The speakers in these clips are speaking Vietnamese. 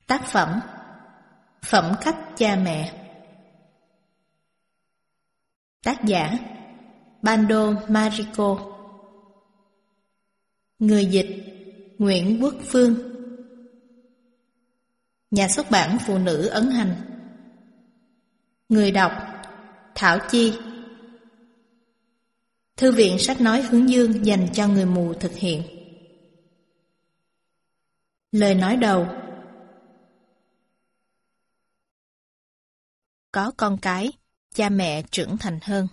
Tác phẩm Phẩm cách cha mẹ. Tác giả Bando Mariko. Người dịch Nguyễn Quốc Phương. Nhà xuất bản Phụ nữ ấn hành. Người đọc Thảo Chi. Thư viện sách nói Hướng Dương dành cho người mù thực hiện. Lời nói đầu. Có con cái, cha mẹ trưởng thành hơn.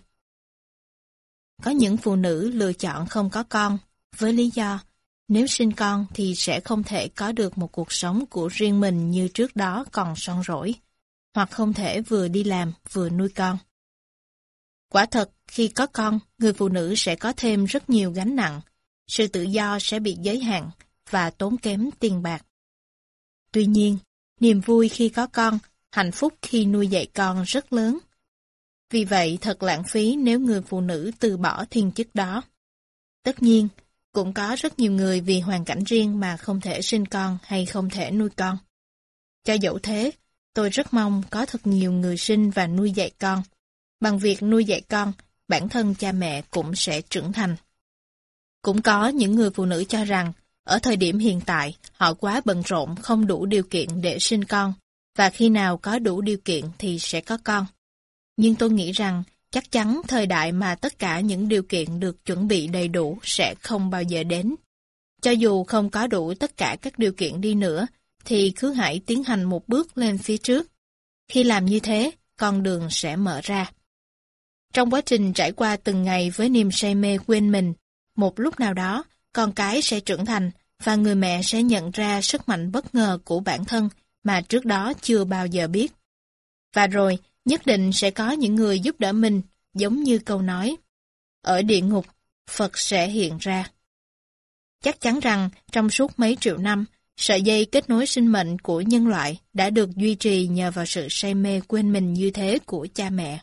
Có những phụ nữ lựa chọn không có con, với lý do nếu sinh con thì sẽ không thể có được một cuộc sống của riêng mình như trước đó còn son rỗi, hoặc không thể vừa đi làm vừa nuôi con. Quả thật, khi có con, người phụ nữ sẽ có thêm rất nhiều gánh nặng, sự tự do sẽ bị giới hạn và tốn kém tiền bạc. Tuy nhiên, niềm vui khi có con, hạnh phúc khi nuôi dạy con rất lớn. Vì vậy thật lãng phí nếu người phụ nữ từ bỏ thiên chức đó. Tất nhiên, cũng có rất nhiều người vì hoàn cảnh riêng mà không thể sinh con hay không thể nuôi con. Cho dẫu thế, tôi rất mong có thật nhiều người sinh và nuôi dạy con. Bằng việc nuôi dạy con, bản thân cha mẹ cũng sẽ trưởng thành. Cũng có những người phụ nữ cho rằng, ở thời điểm hiện tại, họ quá bận rộn không đủ điều kiện để sinh con, và khi nào có đủ điều kiện thì sẽ có con. Nhưng tôi nghĩ rằng, chắc chắn thời đại mà tất cả những điều kiện được chuẩn bị đầy đủ sẽ không bao giờ đến. Cho dù không có đủ tất cả các điều kiện đi nữa, thì cứ hãy tiến hành một bước lên phía trước. Khi làm như thế, con đường sẽ mở ra. Trong quá trình trải qua từng ngày với niềm say mê quên mình, một lúc nào đó, con cái sẽ trưởng thành và người mẹ sẽ nhận ra sức mạnh bất ngờ của bản thân mà trước đó chưa bao giờ biết. Và rồi, nhất định sẽ có những người giúp đỡ mình, giống như câu nói, ở địa ngục, Phật sẽ hiện ra. Chắc chắn rằng, trong suốt mấy triệu năm, sợi dây kết nối sinh mệnh của nhân loại đã được duy trì nhờ vào sự say mê quên mình như thế của cha mẹ.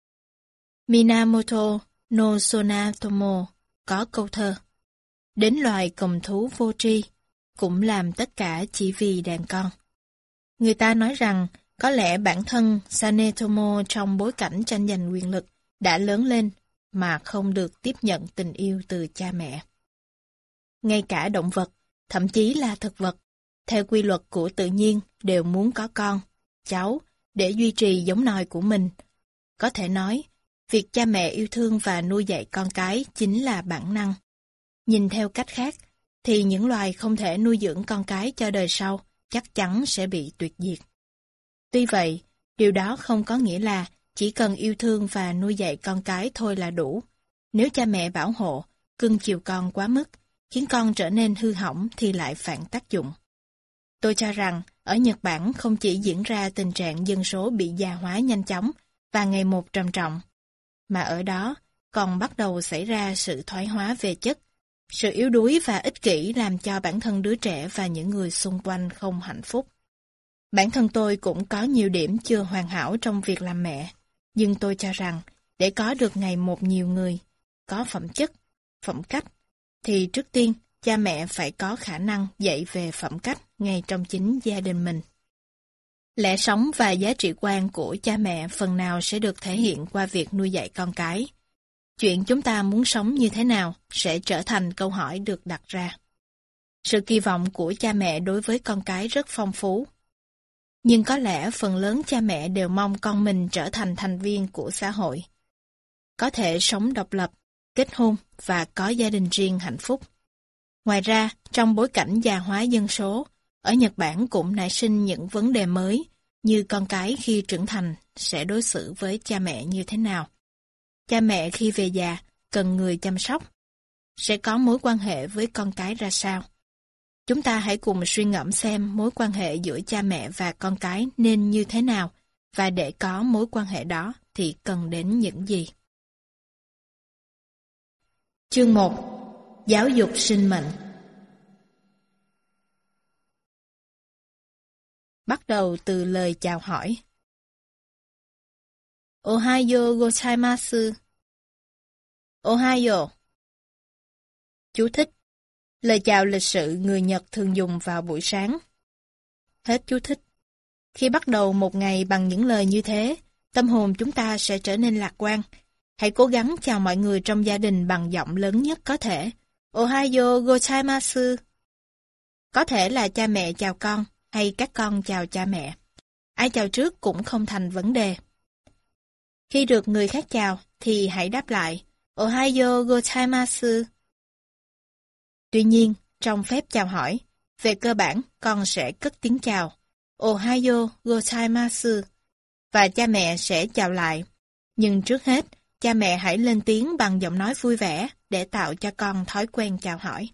Minamoto no Sonatomo có câu thơ, đến loài cầm thú vô tri, cũng làm tất cả chỉ vì đàn con. Người ta nói rằng, có lẽ bản thân Sanetomo trong bối cảnh tranh giành quyền lực đã lớn lên mà không được tiếp nhận tình yêu từ cha mẹ. Ngay cả động vật, thậm chí là thực vật, theo quy luật của tự nhiên đều muốn có con, cháu để duy trì giống nòi của mình. Có thể nói, việc cha mẹ yêu thương và nuôi dạy con cái chính là bản năng. Nhìn theo cách khác, thì những loài không thể nuôi dưỡng con cái cho đời sau chắc chắn sẽ bị tuyệt diệt. Tuy vậy, điều đó không có nghĩa là chỉ cần yêu thương và nuôi dạy con cái thôi là đủ. Nếu cha mẹ bảo hộ, cưng chiều con quá mức, khiến con trở nên hư hỏng thì lại phản tác dụng. Tôi cho rằng, ở Nhật Bản không chỉ diễn ra tình trạng dân số bị già hóa nhanh chóng và ngày một trầm trọng, mà ở đó còn bắt đầu xảy ra sự thoái hóa về chất. Sự yếu đuối và ích kỷ làm cho bản thân đứa trẻ và những người xung quanh không hạnh phúc. Bản thân tôi cũng có nhiều điểm chưa hoàn hảo trong việc làm mẹ, nhưng tôi cho rằng, để có được ngày một nhiều người, có phẩm chất, phẩm cách, thì trước tiên, cha mẹ phải có khả năng dạy về phẩm cách ngay trong chính gia đình mình. Lẽ sống và giá trị quan của cha mẹ phần nào sẽ được thể hiện qua việc nuôi dạy con cái. Chuyện chúng ta muốn sống như thế nào sẽ trở thành câu hỏi được đặt ra. Sự kỳ vọng của cha mẹ đối với con cái rất phong phú. Nhưng có lẽ phần lớn cha mẹ đều mong con mình trở thành thành viên của xã hội. Có thể sống độc lập, kết hôn và có gia đình riêng hạnh phúc. Ngoài ra, trong bối cảnh già hóa dân số, ở Nhật Bản cũng nảy sinh những vấn đề mới, như con cái khi trưởng thành sẽ đối xử với cha mẹ như thế nào. Cha mẹ khi về già cần người chăm sóc, sẽ có mối quan hệ với con cái ra sao. Chúng ta hãy cùng suy ngẫm xem mối quan hệ giữa cha mẹ và con cái nên như thế nào, và để có mối quan hệ đó thì cần đến những gì. Chương 1. Giáo dục sinh mệnh. Bắt đầu từ lời chào hỏi. Ohayo gozaimasu. Ohayo. Chú thích. Lời chào lịch sự người Nhật thường dùng vào buổi sáng. Hết chú thích. Khi bắt đầu một ngày bằng những lời như thế, tâm hồn chúng ta sẽ trở nên lạc quan. Hãy cố gắng chào mọi người trong gia đình bằng giọng lớn nhất có thể. Ohayo gozaimasu. Có thể là cha mẹ chào con, hay các con chào cha mẹ. Ai chào trước cũng không thành vấn đề. Khi được người khác chào, thì hãy đáp lại. Ohayo gozaimasu. Tuy nhiên, trong phép chào hỏi, về cơ bản con sẽ cất tiếng chào. Ohayo gozaimasu. Và cha mẹ sẽ chào lại. Nhưng trước hết, cha mẹ hãy lên tiếng bằng giọng nói vui vẻ để tạo cho con thói quen chào hỏi.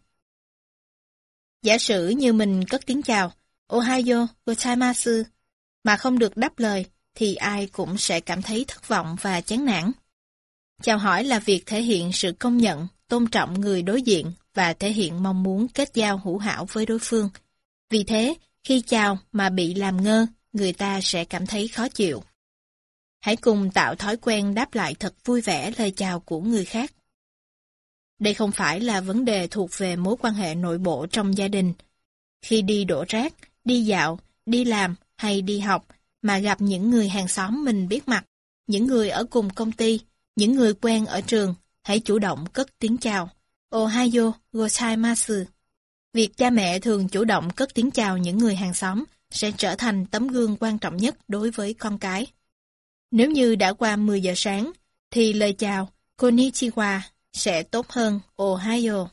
Giả sử như mình cất tiếng chào, Ohayo gozaimasu, mà không được đáp lời, thì ai cũng sẽ cảm thấy thất vọng và chán nản. Chào hỏi là việc thể hiện sự công nhận, tôn trọng người đối diện và thể hiện mong muốn kết giao hữu hảo với đối phương. Vì thế, khi chào mà bị làm ngơ, người ta sẽ cảm thấy khó chịu. Hãy cùng tạo thói quen đáp lại thật vui vẻ lời chào của người khác. Đây không phải là vấn đề thuộc về mối quan hệ nội bộ trong gia đình. Khi đi đổ rác, đi dạo, đi làm hay đi học mà gặp những người hàng xóm mình biết mặt, những người ở cùng công ty, những người quen ở trường, hãy chủ động cất tiếng chào. Ohayo gozaimasu. Việc cha mẹ thường chủ động cất tiếng chào những người hàng xóm sẽ trở thành tấm gương quan trọng nhất đối với con cái. Nếu như đã qua 10 giờ sáng, thì lời chào Konnichiwa sẽ tốt hơn Ohayo.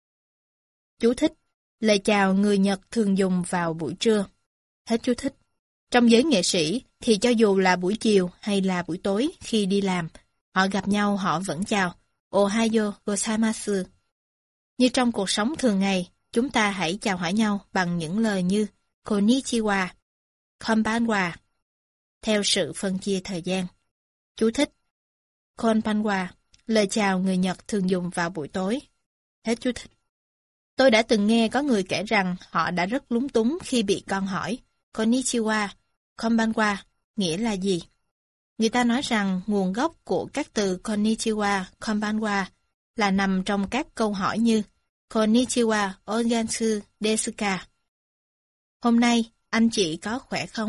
Chú thích. Lời chào người Nhật thường dùng vào buổi trưa. Hết chú thích. Trong giới nghệ sĩ thì cho dù là buổi chiều hay là buổi tối khi đi làm, họ gặp nhau họ vẫn chào Ohayo gozaimasu. Như trong cuộc sống thường ngày, chúng ta hãy chào hỏi nhau bằng những lời như Konnichiwa, Konbanwa, theo sự phân chia thời gian. Chú thích. Konbanwa, lời chào người Nhật thường dùng vào buổi tối. Hết chú thích. Tôi đã từng nghe có người kể rằng họ đã rất lúng túng khi bị con hỏi Konnichiwa, Konbanwa nghĩa là gì. Người ta nói rằng nguồn gốc của các từ Konnichiwa, Konbanwa là nằm trong các câu hỏi như Konnichiwa ogansu desu ka? Hôm nay, anh chị có khỏe không?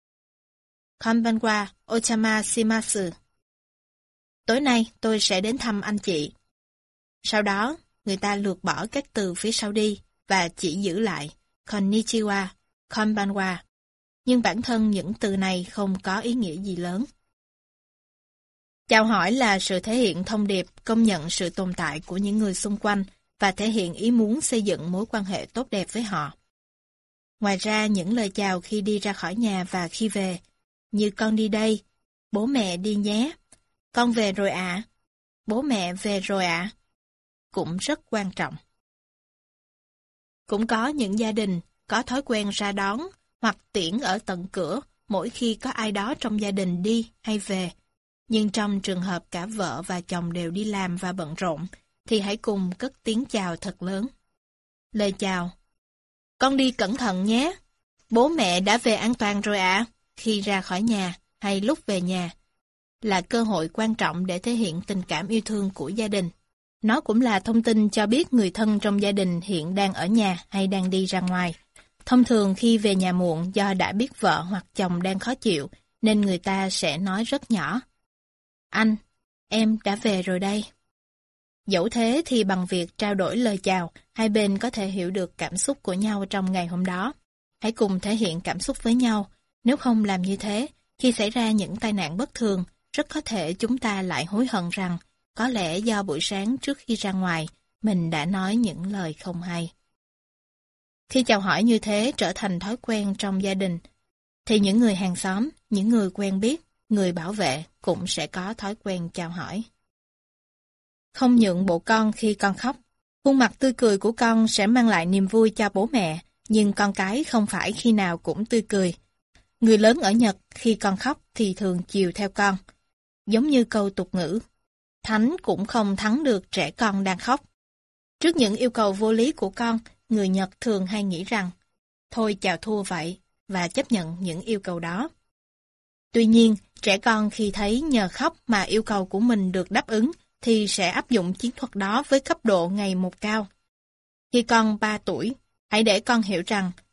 Konbanwa ochama shimasu. Tối nay tôi sẽ đến thăm anh chị. Sau đó, người ta lược bỏ các từ phía sau đi và chỉ giữ lại Konnichiwa, Konbanwa. Nhưng bản thân những từ này không có ý nghĩa gì lớn. Chào hỏi là sự thể hiện thông điệp, công nhận sự tồn tại của những người xung quanh và thể hiện ý muốn xây dựng mối quan hệ tốt đẹp với họ. Ngoài ra, những lời chào khi đi ra khỏi nhà và khi về, như con đi đây, bố mẹ đi nhé, con về rồi ạ, bố mẹ về rồi ạ, cũng rất quan trọng. Cũng có những gia đình có thói quen ra đón hoặc tiễn ở tận cửa mỗi khi có ai đó trong gia đình đi hay về. Nhưng trong trường hợp cả vợ và chồng đều đi làm và bận rộn, thì hãy cùng cất tiếng chào thật lớn. Lời chào: con đi cẩn thận nhé, bố mẹ đã về an toàn rồi ạ, khi ra khỏi nhà hay lúc về nhà, là cơ hội quan trọng để thể hiện tình cảm yêu thương của gia đình. Nó cũng là thông tin cho biết người thân trong gia đình hiện đang ở nhà hay đang đi ra ngoài. Thông thường khi về nhà muộn do đã biết vợ hoặc chồng đang khó chịu, nên người ta sẽ nói rất nhỏ: anh, em đã về rồi đây. Dẫu thế thì bằng việc trao đổi lời chào, hai bên có thể hiểu được cảm xúc của nhau trong ngày hôm đó. Hãy cùng thể hiện cảm xúc với nhau. Nếu không làm như thế, khi xảy ra những tai nạn bất thường, rất có thể chúng ta lại hối hận rằng có lẽ do buổi sáng trước khi ra ngoài, mình đã nói những lời không hay. Khi chào hỏi như thế trở thành thói quen trong gia đình, thì những người hàng xóm, những người quen biết, người bảo vệ cũng sẽ có thói quen chào hỏi. Không nhượng bộ con khi con khóc. Khuôn mặt tươi cười của con sẽ mang lại niềm vui cho bố mẹ, nhưng con cái không phải khi nào cũng tươi cười. Người lớn ở Nhật khi con khóc thì thường chiều theo con. Giống như câu tục ngữ, thánh cũng không thắng được trẻ con đang khóc. Trước những yêu cầu vô lý của con, người Nhật thường hay nghĩ rằng, thôi chào thua vậy, và chấp nhận những yêu cầu đó. Tuy nhiên, trẻ con khi thấy nhờ khóc mà yêu cầu của mình được đáp ứng, thì sẽ áp dụng chiến thuật đó với cấp độ ngày một cao. Khi con 3 tuổi, hãy để con hiểu rằng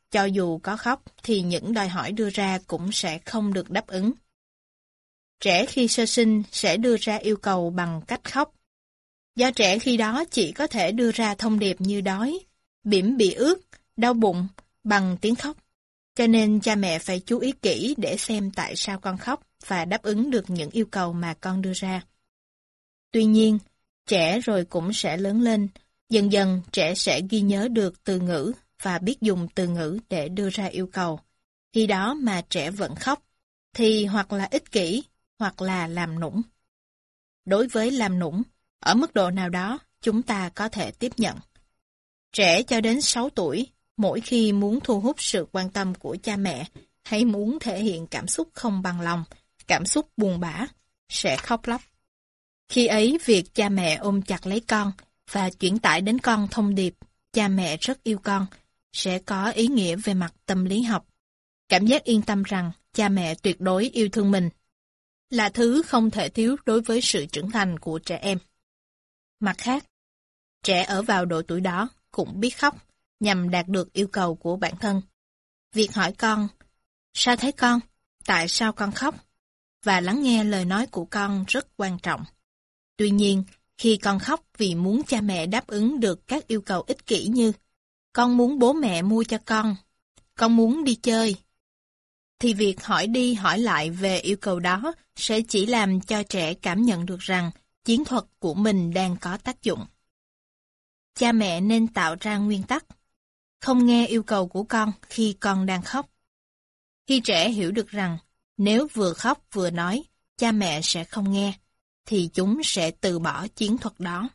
Cho dù có khóc thì những đòi hỏi đưa ra cũng sẽ không được đáp ứng. Trẻ khi sơ sinh sẽ đưa ra yêu cầu bằng cách khóc. Do trẻ khi đó chỉ có thể đưa ra thông điệp như đói, bỉm bị ướt, đau bụng bằng tiếng khóc. Cho nên cha mẹ phải chú ý kỹ để xem tại sao con khóc và đáp ứng được những yêu cầu mà con đưa ra. Tuy nhiên, trẻ rồi cũng sẽ lớn lên. Dần dần trẻ sẽ ghi nhớ được từ ngữ và biết dùng từ ngữ để đưa ra yêu cầu. Khi đó mà trẻ vẫn khóc, thì hoặc là ích kỷ, hoặc là làm nũng. Đối với làm nũng, ở mức độ nào đó, chúng ta có thể tiếp nhận. Trẻ cho đến 6 tuổi, mỗi khi muốn thu hút sự quan tâm của cha mẹ, hay muốn thể hiện cảm xúc không bằng lòng, cảm xúc buồn bã, sẽ khóc lóc. Khi ấy, việc cha mẹ ôm chặt lấy con và chuyển tải đến con thông điệp cha mẹ rất yêu con, sẽ có ý nghĩa về mặt tâm lý học. Cảm giác yên tâm rằng cha mẹ tuyệt đối yêu thương mình là thứ không thể thiếu đối với sự trưởng thành của trẻ em. Mặt khác, trẻ ở vào độ tuổi đó cũng biết khóc nhằm đạt được yêu cầu của bản thân. Việc hỏi con, sao thế con? Tại sao con khóc? Và lắng nghe lời nói của con rất quan trọng. Tuy nhiên, khi con khóc vì muốn cha mẹ đáp ứng được các yêu cầu ích kỷ như con muốn bố mẹ mua cho con muốn đi chơi, thì việc hỏi đi hỏi lại về yêu cầu đó sẽ chỉ làm cho trẻ cảm nhận được rằng chiến thuật của mình đang có tác dụng. Cha mẹ nên tạo ra nguyên tắc, không nghe yêu cầu của con khi con đang khóc. Khi trẻ hiểu được rằng nếu vừa khóc vừa nói, cha mẹ sẽ không nghe, thì chúng sẽ từ bỏ chiến thuật đó.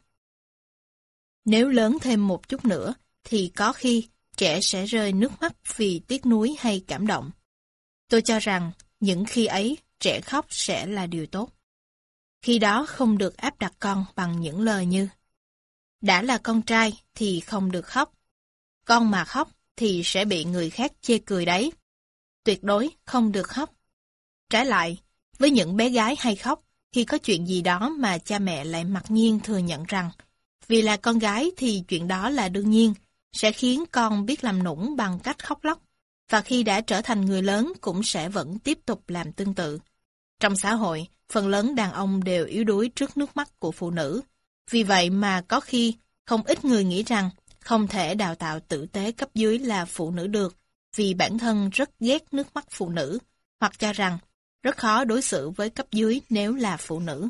Nếu lớn thêm một chút nữa, thì có khi trẻ sẽ rơi nước mắt vì tiếc nuối hay cảm động. Tôi cho rằng những khi ấy trẻ khóc sẽ là điều tốt. Khi đó không được áp đặt con bằng những lời như đã là con trai thì không được khóc. Con mà khóc thì sẽ bị người khác chê cười đấy. Tuyệt đối không được khóc. Trái lại, với những bé gái hay khóc, khi có chuyện gì đó mà cha mẹ lại mặc nhiên thừa nhận rằng vì là con gái thì chuyện đó là đương nhiên, sẽ khiến con biết làm nũng bằng cách khóc lóc, và khi đã trở thành người lớn cũng sẽ vẫn tiếp tục làm tương tự. Trong xã hội, phần lớn đàn ông đều yếu đuối trước nước mắt của phụ nữ. Vì vậy mà có khi không ít người nghĩ rằng không thể đào tạo tử tế cấp dưới là phụ nữ được, vì bản thân rất ghét nước mắt phụ nữ, hoặc cho rằng rất khó đối xử với cấp dưới nếu là phụ nữ.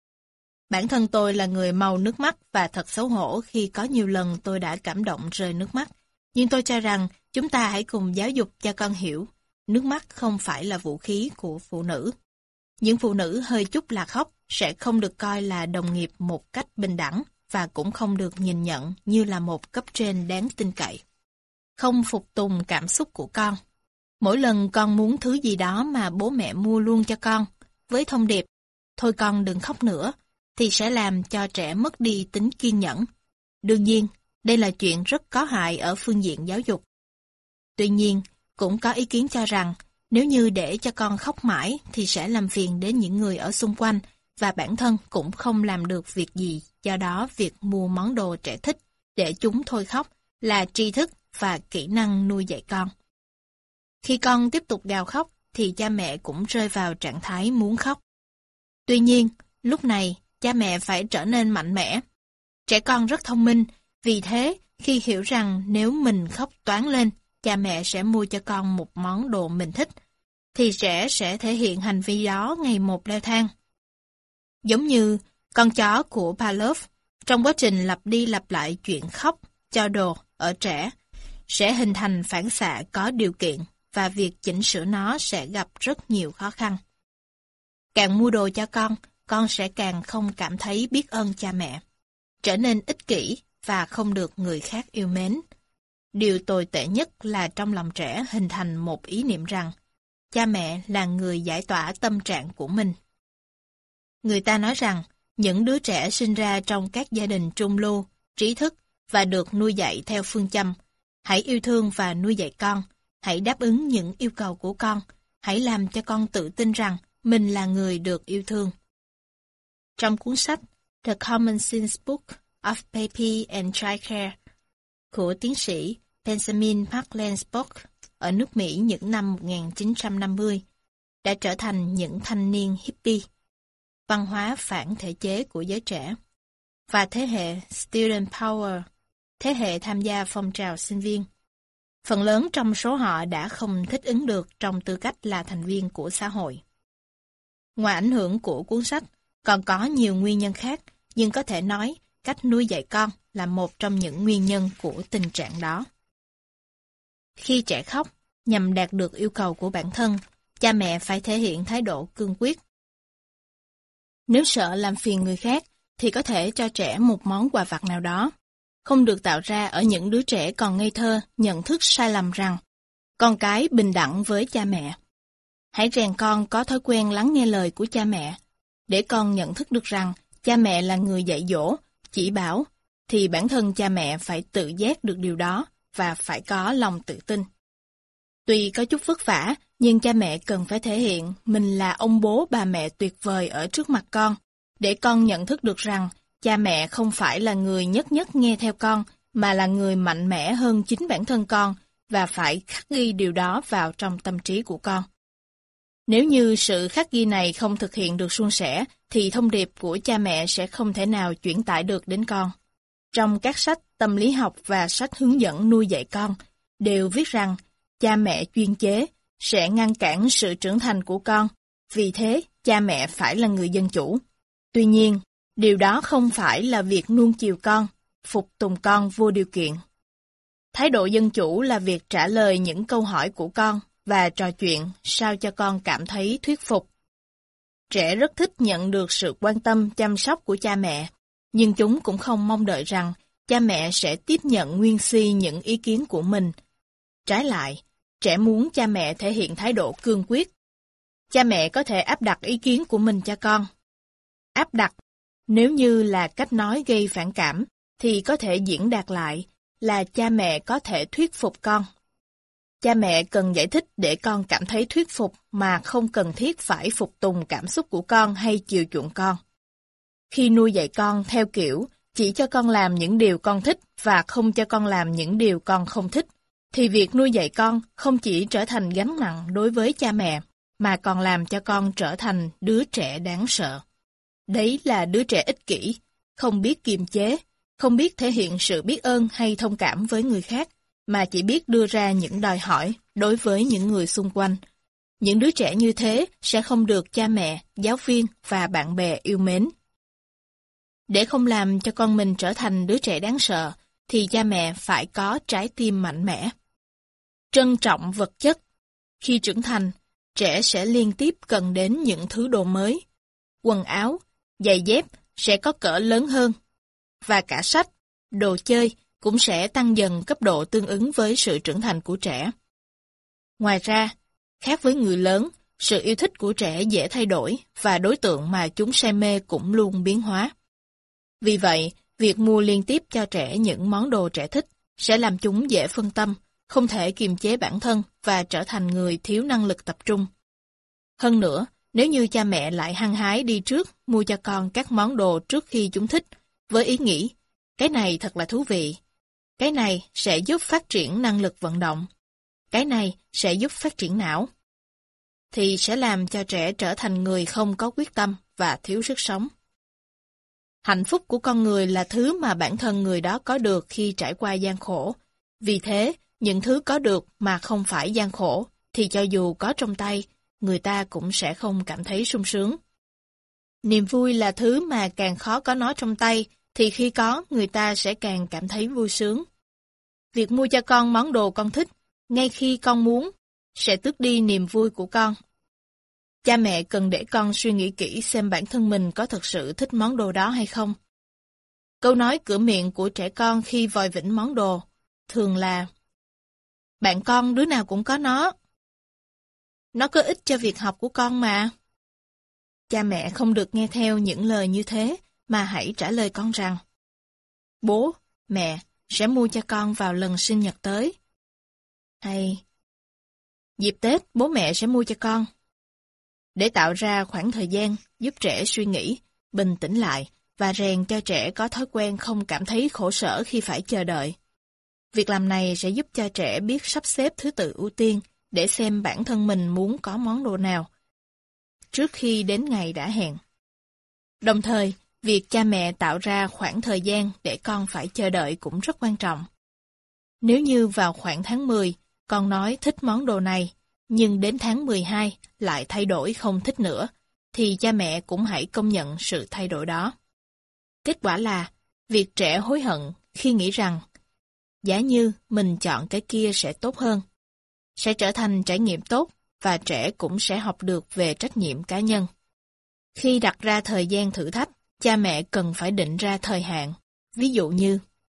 Bản thân tôi là người mau nước mắt và thật xấu hổ khi có nhiều lần tôi đã cảm động rơi nước mắt. Nhưng tôi cho rằng chúng ta hãy cùng giáo dục cho con hiểu, nước mắt không phải là vũ khí của phụ nữ. Những phụ nữ hơi chút là khóc sẽ không được coi là đồng nghiệp một cách bình đẳng và cũng không được nhìn nhận như là một cấp trên đáng tin cậy. Không phục tùng cảm xúc của con. Mỗi lần con muốn thứ gì đó mà bố mẹ mua luôn cho con, với thông điệp, thôi con đừng khóc nữa, thì sẽ làm cho trẻ mất đi tính kiên nhẫn. Đương nhiên, đây là chuyện rất có hại ở phương diện giáo dục. Tuy nhiên, cũng có ý kiến cho rằng, nếu như để cho con khóc mãi thì sẽ làm phiền đến những người ở xung quanh và bản thân cũng không làm được việc gì. Do đó, việc mua món đồ trẻ thích để chúng thôi khóc là tri thức và kỹ năng nuôi dạy con. Khi con tiếp tục gào khóc thì cha mẹ cũng rơi vào trạng thái muốn khóc. Tuy nhiên, lúc này cha mẹ phải trở nên mạnh mẽ. Trẻ con rất thông minh, vì thế khi hiểu rằng nếu mình khóc toáng lên, cha mẹ sẽ mua cho con một món đồ mình thích, thì trẻ sẽ thể hiện hành vi đó ngày một leo thang. Giống như con chó của Pavlov, trong quá trình lặp đi lặp lại chuyện khóc, cho đồ ở trẻ, sẽ hình thành phản xạ có điều kiện và việc chỉnh sửa nó sẽ gặp rất nhiều khó khăn. Càng mua đồ cho con sẽ càng không cảm thấy biết ơn cha mẹ, trở nên ích kỷ và không được người khác yêu mến. Điều tồi tệ nhất là trong lòng trẻ hình thành một ý niệm rằng cha mẹ là người giải tỏa tâm trạng của mình. Người ta nói rằng những đứa trẻ sinh ra trong các gia đình trung lưu, trí thức và được nuôi dạy theo phương châm hãy yêu thương và nuôi dạy con, hãy đáp ứng những yêu cầu của con, hãy làm cho con tự tin rằng mình là người được yêu thương. Trong cuốn sách The Common Sense Book of Baby and Child Care của tiến sĩ Benjamin Parkland Spock ở nước Mỹ những năm 1950 đã trở thành những thanh niên hippie, văn hóa phản thể chế của giới trẻ, và thế hệ Student Power, thế hệ tham gia phong trào sinh viên. Phần lớn trong số họ đã không thích ứng được trong tư cách là thành viên của xã hội. Ngoài ảnh hưởng của cuốn sách, còn có nhiều nguyên nhân khác, nhưng có thể nói cách nuôi dạy con là một trong những nguyên nhân của tình trạng đó. Khi trẻ khóc, nhằm đạt được yêu cầu của bản thân, cha mẹ phải thể hiện thái độ cương quyết. Nếu sợ làm phiền người khác, thì có thể cho trẻ một món quà vặt nào đó. Không được tạo ra ở những đứa trẻ còn ngây thơ nhận thức sai lầm rằng con cái bình đẳng với cha mẹ. Hãy rèn con có thói quen lắng nghe lời của cha mẹ. Để con nhận thức được rằng cha mẹ là người dạy dỗ, chỉ bảo, thì bản thân cha mẹ phải tự giác được điều đó và phải có lòng tự tin. Tuy có chút vất vả, nhưng cha mẹ cần phải thể hiện mình là ông bố bà mẹ tuyệt vời ở trước mặt con, để con nhận thức được rằng cha mẹ không phải là người nhất nhất nghe theo con, mà là người mạnh mẽ hơn chính bản thân con, và phải khắc ghi điều đó vào trong tâm trí của con. Nếu như sự khắc ghi này không thực hiện được suôn sẻ, thì thông điệp của cha mẹ sẽ không thể nào chuyển tải được đến con. Trong các sách tâm lý học và sách hướng dẫn nuôi dạy con, đều viết rằng cha mẹ chuyên chế sẽ ngăn cản sự trưởng thành của con, vì thế cha mẹ phải là người dân chủ. Tuy nhiên, điều đó không phải là việc nuông chiều con, phục tùng con vô điều kiện. Thái độ dân chủ là việc trả lời những câu hỏi của con và trò chuyện sao cho con cảm thấy thuyết phục. Trẻ rất thích nhận được sự quan tâm chăm sóc của cha mẹ, nhưng chúng cũng không mong đợi rằng cha mẹ sẽ tiếp nhận nguyên si những ý kiến của mình. Trái lại, trẻ muốn cha mẹ thể hiện thái độ cương quyết. Cha mẹ có thể áp đặt ý kiến của mình cho con. Áp đặt, nếu như là cách nói gây phản cảm, thì có thể diễn đạt lại là cha mẹ có thể thuyết phục con. Cha mẹ cần giải thích để con cảm thấy thuyết phục mà không cần thiết phải phục tùng cảm xúc của con hay chiều chuộng con. Khi nuôi dạy con theo kiểu chỉ cho con làm những điều con thích và không cho con làm những điều con không thích, thì việc nuôi dạy con không chỉ trở thành gánh nặng đối với cha mẹ, mà còn làm cho con trở thành đứa trẻ đáng sợ. Đấy là đứa trẻ ích kỷ, không biết kiềm chế, không biết thể hiện sự biết ơn hay thông cảm với người khác, mà chỉ biết đưa ra những đòi hỏi đối với những người xung quanh. Những đứa trẻ như thế sẽ không được cha mẹ, giáo viên và bạn bè yêu mến. Để không làm cho con mình trở thành đứa trẻ đáng sợ, thì cha mẹ phải có trái tim mạnh mẽ. Trân trọng vật chất. Khi trưởng thành, trẻ sẽ liên tiếp cần đến những thứ đồ mới. Quần áo, giày dép sẽ có cỡ lớn hơn. Và cả sách, đồ chơi cũng sẽ tăng dần cấp độ tương ứng với sự trưởng thành của trẻ. Ngoài ra, khác với người lớn, sự yêu thích của trẻ dễ thay đổi và đối tượng mà chúng say mê cũng luôn biến hóa. Vì vậy, việc mua liên tiếp cho trẻ những món đồ trẻ thích sẽ làm chúng dễ phân tâm, không thể kiềm chế bản thân và trở thành người thiếu năng lực tập trung. Hơn nữa, nếu như cha mẹ lại hăng hái đi trước mua cho con các món đồ trước khi chúng thích, với ý nghĩ, cái này thật là thú vị, cái này sẽ giúp phát triển năng lực vận động, cái này sẽ giúp phát triển não, thì sẽ làm cho trẻ trở thành người không có quyết tâm và thiếu sức sống. Hạnh phúc của con người là thứ mà bản thân người đó có được khi trải qua gian khổ. Vì thế, những thứ có được mà không phải gian khổ, thì cho dù có trong tay, người ta cũng sẽ không cảm thấy sung sướng. Niềm vui là thứ mà càng khó có nó trong tay, thì khi có, người ta sẽ càng cảm thấy vui sướng. Việc mua cho con món đồ con thích, ngay khi con muốn, sẽ tước đi niềm vui của con. Cha mẹ cần để con suy nghĩ kỹ xem bản thân mình có thực sự thích món đồ đó hay không. Câu nói cửa miệng của trẻ con khi vòi vĩnh món đồ thường là: bạn con đứa nào cũng có nó. Nó có ích cho việc học của con mà. Cha mẹ không được nghe theo những lời như thế, mà hãy trả lời con rằng: bố, mẹ sẽ mua cho con vào lần sinh nhật tới. Hay: dịp Tết bố mẹ sẽ mua cho con. Để tạo ra khoảng thời gian giúp trẻ suy nghĩ, bình tĩnh lại và rèn cho trẻ có thói quen không cảm thấy khổ sở khi phải chờ đợi. Việc làm này sẽ giúp cho trẻ biết sắp xếp thứ tự ưu tiên để xem bản thân mình muốn có món đồ nào trước khi đến ngày đã hẹn. Đồng thời, việc cha mẹ tạo ra khoảng thời gian để con phải chờ đợi cũng rất quan trọng. Nếu như vào khoảng tháng 10, con nói thích món đồ này, nhưng đến tháng 12 lại thay đổi không thích nữa, thì cha mẹ cũng hãy công nhận sự thay đổi đó. Kết quả là, việc trẻ hối hận khi nghĩ rằng giả như mình chọn cái kia sẽ tốt hơn, sẽ trở thành trải nghiệm tốt và trẻ cũng sẽ học được về trách nhiệm cá nhân. Khi đặt ra thời gian thử thách, cha mẹ cần phải định ra thời hạn. Ví dụ như,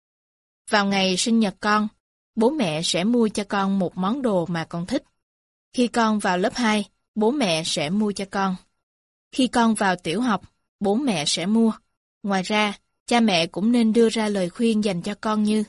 vào ngày sinh nhật con, bố mẹ sẽ mua cho con một món đồ mà con thích. Khi con vào lớp 2, bố mẹ sẽ mua cho con. Khi con vào tiểu học, bố mẹ sẽ mua. Ngoài ra, cha mẹ cũng nên đưa ra lời khuyên dành cho con như: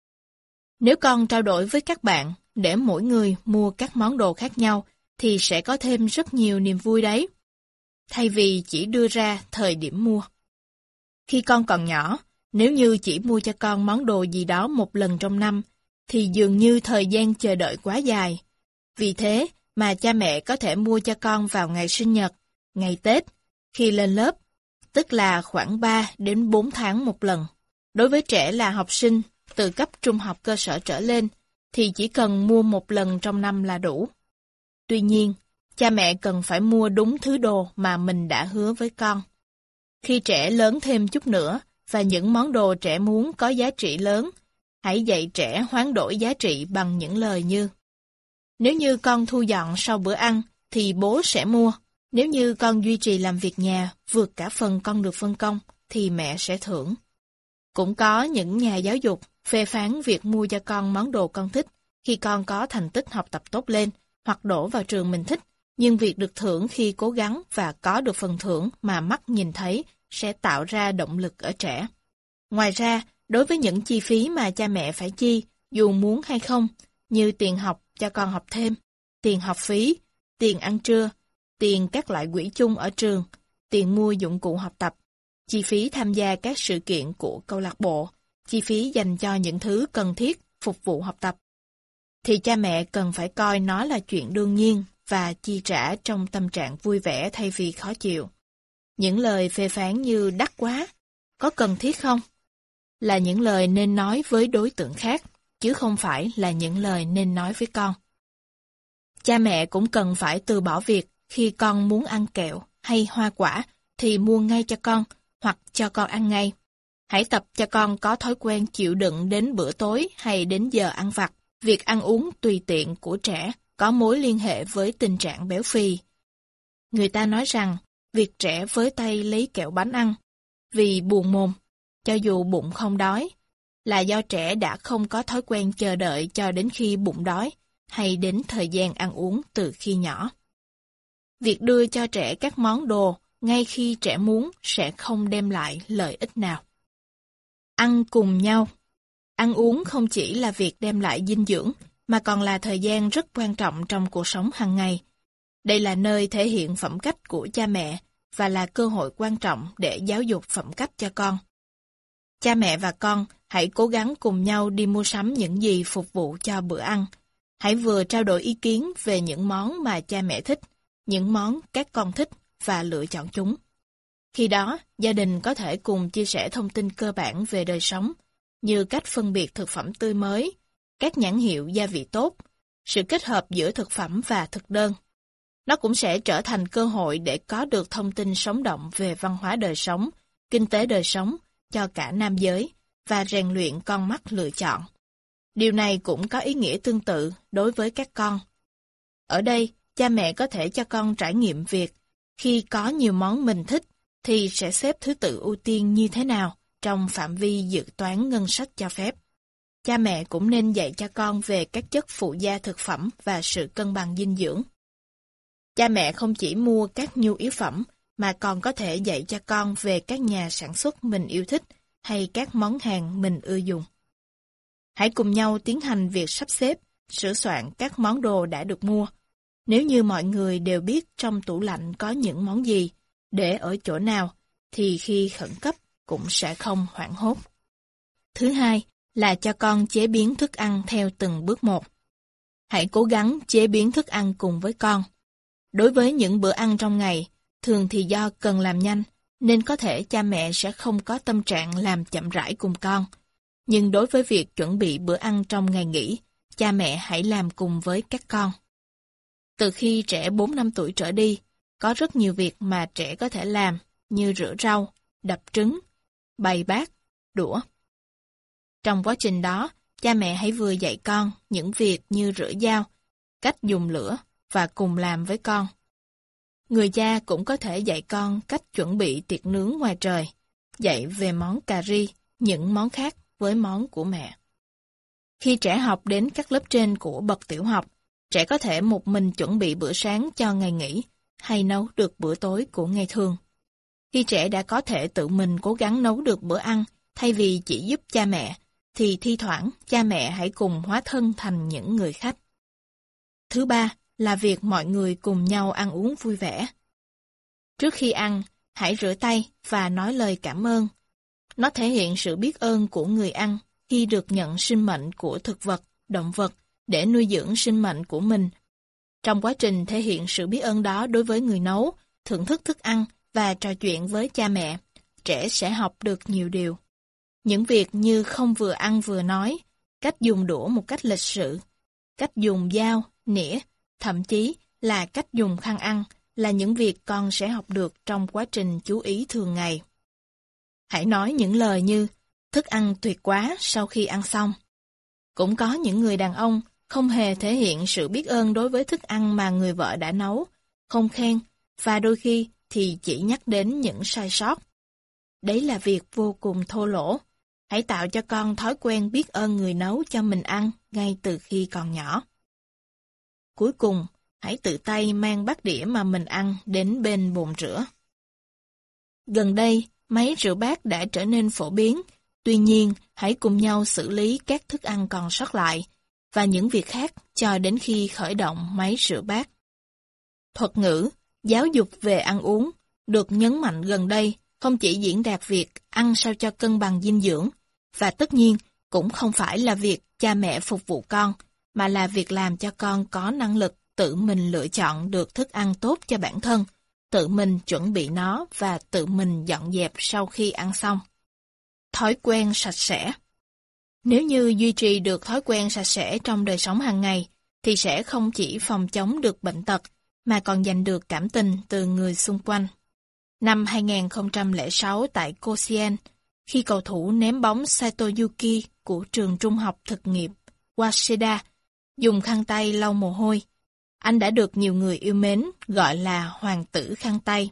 nếu con trao đổi với các bạn để mỗi người mua các món đồ khác nhau, thì sẽ có thêm rất nhiều niềm vui đấy, thay vì chỉ đưa ra thời điểm mua. Khi con còn nhỏ, nếu như chỉ mua cho con món đồ gì đó một lần trong năm, thì dường như thời gian chờ đợi quá dài. Vì thế mà cha mẹ có thể mua cho con vào ngày sinh nhật, ngày Tết, khi lên lớp, tức là khoảng 3 đến 4 tháng một lần. Đối với trẻ là học sinh từ cấp trung học cơ sở trở lên, thì chỉ cần mua một lần trong năm là đủ. Tuy nhiên, cha mẹ cần phải mua đúng thứ đồ mà mình đã hứa với con. Khi trẻ lớn thêm chút nữa, và những món đồ trẻ muốn có giá trị lớn, hãy dạy trẻ hoán đổi giá trị bằng những lời như: nếu như con thu dọn sau bữa ăn, thì bố sẽ mua. Nếu như con duy trì làm việc nhà vượt cả phần con được phân công, thì mẹ sẽ thưởng. Cũng có những nhà giáo dục phê phán việc mua cho con món đồ con thích khi con có thành tích học tập tốt lên hoặc đổ vào trường mình thích, nhưng việc được thưởng khi cố gắng và có được phần thưởng mà mắt nhìn thấy sẽ tạo ra động lực ở trẻ. Ngoài ra, đối với những chi phí mà cha mẹ phải chi, dù muốn hay không, như tiền học cho con học thêm, tiền học phí, tiền ăn trưa, tiền các loại quỹ chung ở trường, tiền mua dụng cụ học tập, chi phí tham gia các sự kiện của câu lạc bộ, chi phí dành cho những thứ cần thiết phục vụ học tập, thì cha mẹ cần phải coi nó là chuyện đương nhiên và chi trả trong tâm trạng vui vẻ thay vì khó chịu. Những lời phê phán như đắt quá, có cần thiết không? Là những lời nên nói với đối tượng khác, chứ không phải là những lời nên nói với con. Cha mẹ cũng cần phải từ bỏ việc khi con muốn ăn kẹo hay hoa quả thì mua ngay cho con hoặc cho con ăn ngay. Hãy tập cho con có thói quen chịu đựng đến bữa tối hay đến giờ ăn vặt. Việc ăn uống tùy tiện của trẻ có mối liên hệ với tình trạng béo phì. Người ta nói rằng việc trẻ với tay lấy kẹo bánh ăn vì buồn mồm, cho dù bụng không đói, là do trẻ đã không có thói quen chờ đợi cho đến khi bụng đói hay đến thời gian ăn uống từ khi nhỏ. Việc đưa cho trẻ các món đồ ngay khi trẻ muốn sẽ không đem lại lợi ích nào. Ăn cùng nhau. Ăn uống không chỉ là việc đem lại dinh dưỡng, mà còn là thời gian rất quan trọng trong cuộc sống hàng ngày. Đây là nơi thể hiện phẩm cách của cha mẹ và là cơ hội quan trọng để giáo dục phẩm cách cho con. Cha mẹ và con hãy cố gắng cùng nhau đi mua sắm những gì phục vụ cho bữa ăn. Hãy vừa trao đổi ý kiến về những món mà cha mẹ thích, những món các con thích và lựa chọn chúng. Khi đó, gia đình có thể cùng chia sẻ thông tin cơ bản về đời sống, như cách phân biệt thực phẩm tươi mới, các nhãn hiệu gia vị tốt, sự kết hợp giữa thực phẩm và thực đơn. Nó cũng sẽ trở thành cơ hội để có được thông tin sống động về văn hóa đời sống, kinh tế đời sống cho cả nam giới và rèn luyện con mắt lựa chọn. Điều này cũng có ý nghĩa tương tự đối với các con. Ở đây, cha mẹ có thể cho con trải nghiệm việc khi có nhiều món mình thích thì sẽ xếp thứ tự ưu tiên như thế nào trong phạm vi dự toán ngân sách cho phép. Cha mẹ cũng nên dạy cho con về các chất phụ gia thực phẩm và sự cân bằng dinh dưỡng. Cha mẹ không chỉ mua các nhu yếu phẩm, mà còn có thể dạy cho con về các nhà sản xuất mình yêu thích hay các món hàng mình ưa dùng. Hãy cùng nhau tiến hành việc sắp xếp, sửa soạn các món đồ đã được mua. Nếu như mọi người đều biết trong tủ lạnh có những món gì, để ở chỗ nào, thì khi khẩn cấp cũng sẽ không hoảng hốt. Thứ hai, là cho con chế biến thức ăn theo từng bước một. Hãy cố gắng chế biến thức ăn cùng với con. Đối với những bữa ăn trong ngày, thường thì do cần làm nhanh, nên có thể cha mẹ sẽ không có tâm trạng làm chậm rãi cùng con. Nhưng đối với việc chuẩn bị bữa ăn trong ngày nghỉ, cha mẹ hãy làm cùng với các con. Từ khi trẻ 4 năm tuổi trở đi, có rất nhiều việc mà trẻ có thể làm, như rửa rau, đập trứng, bày bát, đũa. Trong quá trình đó, cha mẹ hãy vừa dạy con những việc như rửa dao, cách dùng lửa và cùng làm với con. Người cha cũng có thể dạy con cách chuẩn bị tiệc nướng ngoài trời, dạy về món cà ri, những món khác với món của mẹ. Khi trẻ học đến các lớp trên của bậc tiểu học, trẻ có thể một mình chuẩn bị bữa sáng cho ngày nghỉ hay nấu được bữa tối của ngày thường. Khi trẻ đã có thể tự mình cố gắng nấu được bữa ăn thay vì chỉ giúp cha mẹ, thì thi thoảng cha mẹ hãy cùng hóa thân thành những người khách. Thứ ba là việc mọi người cùng nhau ăn uống vui vẻ. Trước khi ăn, hãy rửa tay và nói lời cảm ơn. Nó thể hiện sự biết ơn của người ăn khi được nhận sinh mệnh của thực vật, động vật để nuôi dưỡng sinh mệnh của mình. Trong quá trình thể hiện sự biết ơn đó đối với người nấu, thưởng thức thức ăn và trò chuyện với cha mẹ, trẻ sẽ học được nhiều điều. Những việc như không vừa ăn vừa nói, cách dùng đũa một cách lịch sự, cách dùng dao, nĩa, thậm chí là cách dùng khăn ăn là những việc con sẽ học được trong quá trình chú ý thường ngày. Hãy nói những lời như thức ăn tuyệt quá sau khi ăn xong. Cũng có những người đàn ông không hề thể hiện sự biết ơn đối với thức ăn mà người vợ đã nấu, không khen, và đôi khi thì chỉ nhắc đến những sai sót. Đấy là việc vô cùng thô lỗ. Hãy tạo cho con thói quen biết ơn người nấu cho mình ăn ngay từ khi còn nhỏ. Cuối cùng, hãy tự tay mang bát đĩa mà mình ăn đến bên bồn rửa. Gần đây, máy rửa bát đã trở nên phổ biến, tuy nhiên hãy cùng nhau xử lý các thức ăn còn sót lại và những việc khác cho đến khi khởi động máy rửa bát. Thuật ngữ, giáo dục về ăn uống, được nhấn mạnh gần đây không chỉ diễn đạt việc ăn sao cho cân bằng dinh dưỡng, và tất nhiên cũng không phải là việc cha mẹ phục vụ con, mà là việc làm cho con có năng lực tự mình lựa chọn được thức ăn tốt cho bản thân, tự mình chuẩn bị nó và tự mình dọn dẹp sau khi ăn xong. Thói quen sạch sẽ. Nếu như duy trì được thói quen sạch sẽ trong đời sống hàng ngày, thì sẽ không chỉ phòng chống được bệnh tật, mà còn giành được cảm tình từ người xung quanh. Năm 2006 tại Koshien, khi cầu thủ ném bóng Saito Yuki của trường trung học thực nghiệp Waseda dùng khăn tay lau mồ hôi, anh đã được nhiều người yêu mến gọi là hoàng tử khăn tay.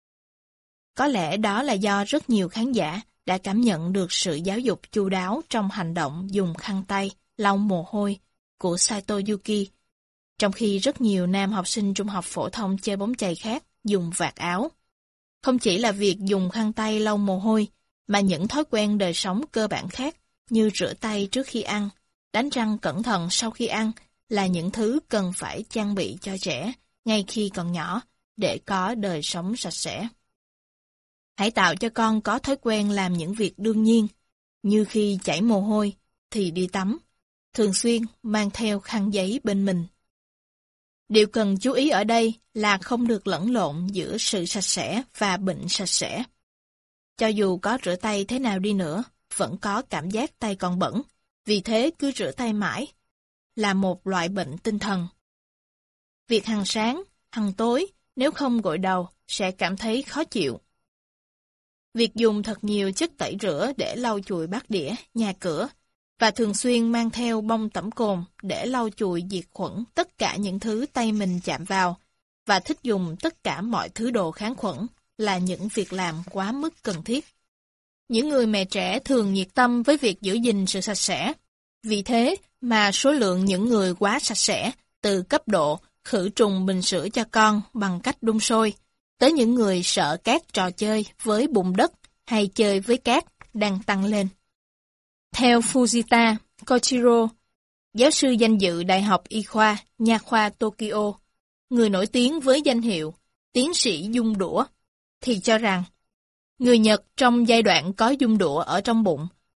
Có lẽ đó là do rất nhiều khán giả đã cảm nhận được sự giáo dục chu đáo trong hành động dùng khăn tay lau mồ hôi của Saito Yuki, trong khi rất nhiều nam học sinh trung học phổ thông chơi bóng chày khác dùng vạt áo. Không chỉ là việc dùng khăn tay lau mồ hôi, mà những thói quen đời sống cơ bản khác như rửa tay trước khi ăn, đánh răng cẩn thận sau khi ăn là những thứ cần phải trang bị cho trẻ ngay khi còn nhỏ để có đời sống sạch sẽ. Hãy tạo cho con có thói quen làm những việc đương nhiên, như khi chảy mồ hôi thì đi tắm, thường xuyên mang theo khăn giấy bên mình. Điều cần chú ý ở đây là không được lẫn lộn giữa sự sạch sẽ và bệnh sạch sẽ. Cho dù có rửa tay thế nào đi nữa, vẫn có cảm giác tay còn bẩn, vì thế cứ rửa tay mãi, là một loại bệnh tinh thần. Việc hàng sáng, hàng tối, nếu không gội đầu, sẽ cảm thấy khó chịu. Việc dùng thật nhiều chất tẩy rửa để lau chùi bát đĩa, nhà cửa, và thường xuyên mang theo bông tẩm cồn để lau chùi diệt khuẩn tất cả những thứ tay mình chạm vào, và thích dùng tất cả mọi thứ đồ kháng khuẩn là những việc làm quá mức cần thiết. Những người mẹ trẻ thường nhiệt tâm với việc giữ gìn sự sạch sẽ. Vì thế mà số lượng những người quá sạch sẽ, từ cấp độ khử trùng bình sữa cho con bằng cách đun sôi, tới những người sợ các trò chơi với bùn đất hay chơi với cát đang tăng lên. Theo Fujita Koichiro, giáo sư danh dự Đại học Y khoa, Nha khoa Tokyo, người nổi tiếng với danh hiệu tiến sĩ dung đũa, thì cho rằng người Nhật trong giai đoạn có dung đũa ở trong bụng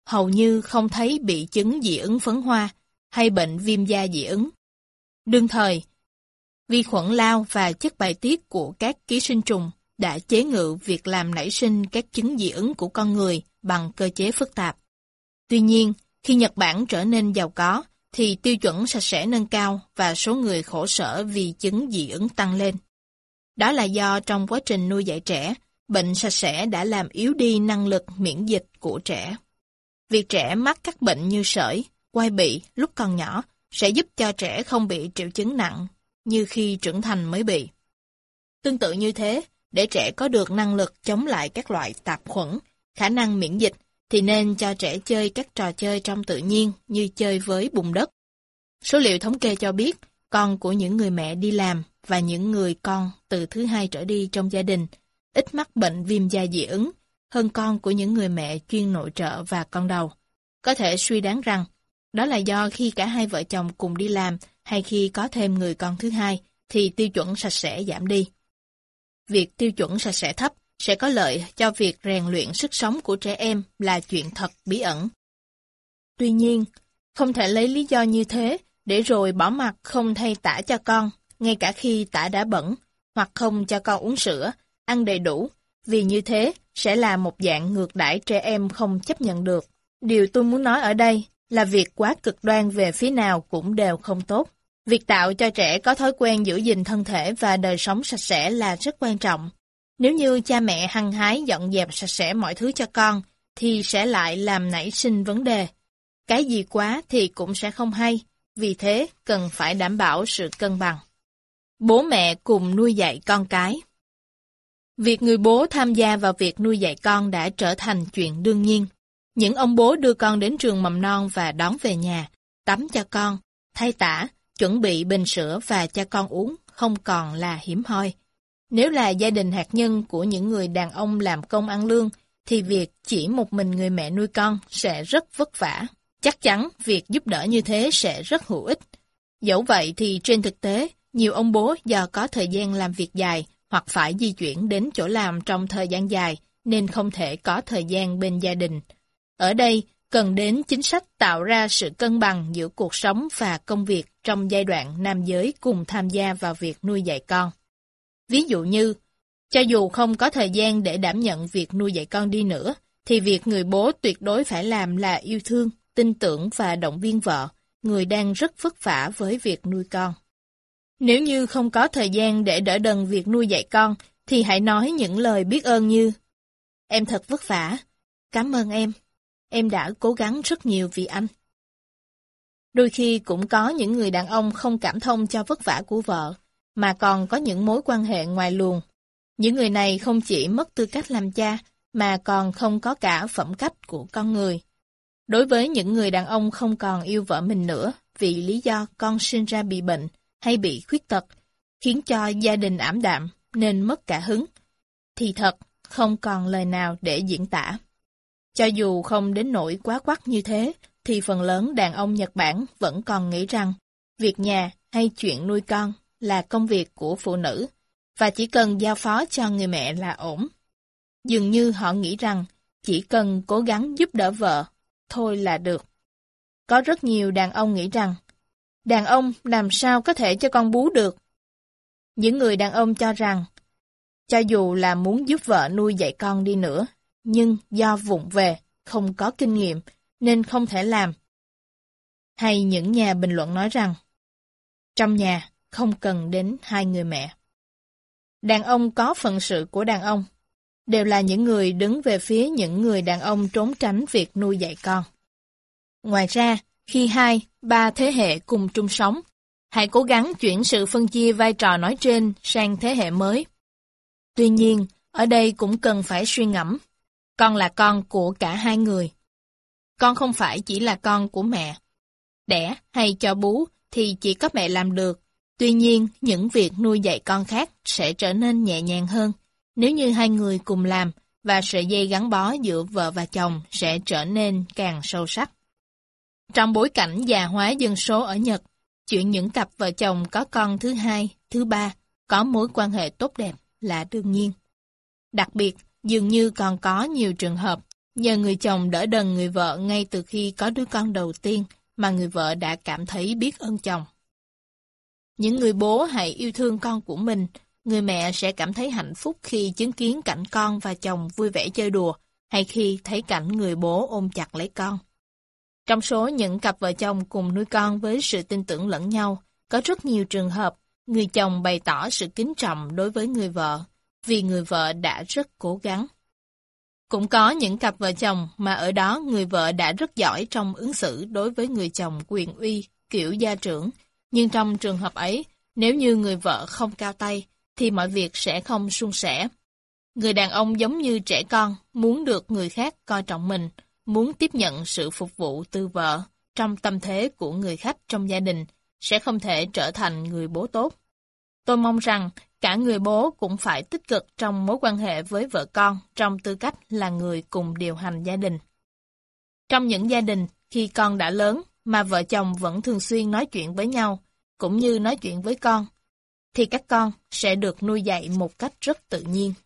hầu như không thấy bị chứng dị ứng phấn hoa hay bệnh viêm da dị ứng. Đương thời, vi khuẩn lao và chất bài tiết của các ký sinh trùng đã chế ngự việc làm nảy sinh các chứng dị ứng của con người bằng cơ chế phức tạp. Tuy nhiên, khi Nhật Bản trở nên giàu có, thì tiêu chuẩn sạch sẽ nâng cao và số người khổ sở vì chứng dị ứng tăng lên. Đó là do trong quá trình nuôi dạy trẻ, bệnh sạch sẽ đã làm yếu đi năng lực miễn dịch của trẻ. Việc trẻ mắc các bệnh như sởi, quai bị lúc còn nhỏ sẽ giúp cho trẻ không bị triệu chứng nặng như khi trưởng thành mới bị. Tương tự như thế, để trẻ có được năng lực chống lại các loại tạp khuẩn, khả năng miễn dịch, thì nên cho trẻ chơi các trò chơi trong tự nhiên như chơi với bùn đất. Số liệu thống kê cho biết, con của những người mẹ đi làm và những người con từ thứ hai trở đi trong gia đình ít mắc bệnh viêm da dị ứng hơn con của những người mẹ chuyên nội trợ và con đầu. Có thể suy đoán rằng, đó là do khi cả hai vợ chồng cùng đi làm hay khi có thêm người con thứ hai thì tiêu chuẩn sạch sẽ giảm đi. Việc tiêu chuẩn sạch sẽ thấp sẽ có lợi cho việc rèn luyện sức sống của trẻ em là chuyện thật bí ẩn. Tuy nhiên, không thể lấy lý do như thế để rồi bỏ mặc không thay tã cho con, ngay cả khi tã đã bẩn, hoặc không cho con uống sữa, ăn đầy đủ, vì như thế sẽ là một dạng ngược đãi trẻ em không chấp nhận được. Điều tôi muốn nói ở đây là việc quá cực đoan về phía nào cũng đều không tốt. Việc tạo cho trẻ có thói quen giữ gìn thân thể và đời sống sạch sẽ là rất quan trọng. Nếu như cha mẹ hăng hái dọn dẹp sạch sẽ mọi thứ cho con, thì sẽ lại làm nảy sinh vấn đề. Cái gì quá thì cũng sẽ không hay, vì thế cần phải đảm bảo sự cân bằng. Bố mẹ cùng nuôi dạy con cái. Việc người bố tham gia vào việc nuôi dạy con đã trở thành chuyện đương nhiên. Những ông bố đưa con đến trường mầm non và đón về nhà, tắm cho con, thay tã, chuẩn bị bình sữa và cho con uống không còn là hiếm hoi. Nếu là gia đình hạt nhân của những người đàn ông làm công ăn lương, thì việc chỉ một mình người mẹ nuôi con sẽ rất vất vả. Chắc chắn việc giúp đỡ như thế sẽ rất hữu ích. Dẫu vậy thì trên thực tế, nhiều ông bố do có thời gian làm việc dài hoặc phải di chuyển đến chỗ làm trong thời gian dài nên không thể có thời gian bên gia đình. Ở đây, cần đến chính sách tạo ra sự cân bằng giữa cuộc sống và công việc trong giai đoạn nam giới cùng tham gia vào việc nuôi dạy con. Ví dụ như, cho dù không có thời gian để đảm nhận việc nuôi dạy con đi nữa, thì việc người bố tuyệt đối phải làm là yêu thương, tin tưởng và động viên vợ, người đang rất vất vả với việc nuôi con. Nếu như không có thời gian để đỡ đần việc nuôi dạy con, thì hãy nói những lời biết ơn như: "Em thật vất vả, cảm ơn em đã cố gắng rất nhiều vì anh." Đôi khi cũng có những người đàn ông không cảm thông cho vất vả của vợ, mà còn có những mối quan hệ ngoài luồng. Những người này không chỉ mất tư cách làm cha, mà còn không có cả phẩm cách của con người. Đối với những người đàn ông không còn yêu vợ mình nữa vì lý do con sinh ra bị bệnh hay bị khuyết tật, khiến cho gia đình ảm đạm nên mất cả hứng, thì thật không còn lời nào để diễn tả. Cho dù không đến nỗi quá quắt như thế, thì phần lớn đàn ông Nhật Bản vẫn còn nghĩ rằng việc nhà hay chuyện nuôi con là công việc của phụ nữ, và chỉ cần giao phó cho người mẹ là ổn. Dường như họ nghĩ rằng chỉ cần cố gắng giúp đỡ vợ, thôi là được. Có rất nhiều đàn ông nghĩ rằng, đàn ông làm sao có thể cho con bú được. Những người đàn ông cho rằng, cho dù là muốn giúp vợ nuôi dạy con đi nữa, nhưng do vụng về, không có kinh nghiệm, nên không thể làm. Hay những nhà bình luận nói rằng, trong nhà không cần đến hai người mẹ. Đàn ông có phận sự của đàn ông, đều là những người đứng về phía những người đàn ông trốn tránh việc nuôi dạy con. Ngoài ra, khi 2-3 thế hệ cùng chung sống, hãy cố gắng chuyển sự phân chia vai trò nói trên sang thế hệ mới. Tuy nhiên, ở đây cũng cần phải suy ngẫm. Con là con của cả hai người. Con không phải chỉ là con của mẹ. Đẻ hay cho bú thì chỉ có mẹ làm được. Tuy nhiên, những việc nuôi dạy con khác sẽ trở nên nhẹ nhàng hơn nếu như hai người cùng làm, và sợi dây gắn bó giữa vợ và chồng sẽ trở nên càng sâu sắc. Trong bối cảnh già hóa dân số ở Nhật, chuyện những cặp vợ chồng có con thứ hai, thứ ba có mối quan hệ tốt đẹp là đương nhiên. Đặc biệt, dường như còn có nhiều trường hợp Nhờ người chồng đỡ đần người vợ ngay từ khi có đứa con đầu tiên mà người vợ đã cảm thấy biết ơn chồng. Những người bố hãy yêu thương con của mình, người mẹ sẽ cảm thấy hạnh phúc khi chứng kiến cảnh con và chồng vui vẻ chơi đùa, hay khi thấy cảnh người bố ôm chặt lấy con. Trong số những cặp vợ chồng cùng nuôi con với sự tin tưởng lẫn nhau, có rất nhiều trường hợp người chồng bày tỏ sự kính trọng đối với người vợ, vì người vợ đã rất cố gắng. Cũng có những cặp vợ chồng mà ở đó người vợ đã rất giỏi trong ứng xử đối với người chồng quyền uy, kiểu gia trưởng, nhưng trong trường hợp ấy, nếu như người vợ không cao tay, thì mọi việc sẽ không suôn sẻ. Người đàn ông giống như trẻ con, muốn được người khác coi trọng mình, muốn tiếp nhận sự phục vụ từ vợ, trong tâm thế của người khách trong gia đình, sẽ không thể trở thành người bố tốt. Tôi mong rằng cả người bố cũng phải tích cực trong mối quan hệ với vợ con trong tư cách là người cùng điều hành gia đình. Trong những gia đình, khi con đã lớn mà vợ chồng vẫn thường xuyên nói chuyện với nhau, cũng như nói chuyện với con, thì các con sẽ được nuôi dạy một cách rất tự nhiên.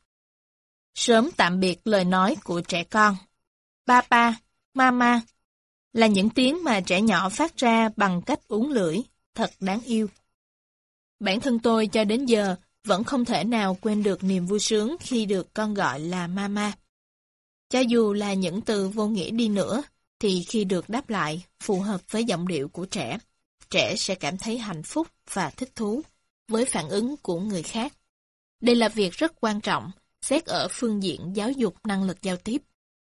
Sớm tạm biệt lời nói của trẻ con. Papa, mama là những tiếng mà trẻ nhỏ phát ra bằng cách uốn lưỡi, thật đáng yêu. Bản thân tôi cho đến giờ vẫn không thể nào quên được niềm vui sướng khi được con gọi là mama. Cho dù là những từ vô nghĩa đi nữa, thì khi được đáp lại phù hợp với giọng điệu của trẻ, trẻ sẽ cảm thấy hạnh phúc và thích thú với phản ứng của người khác. Đây là việc rất quan trọng, xét ở phương diện giáo dục năng lực giao tiếp.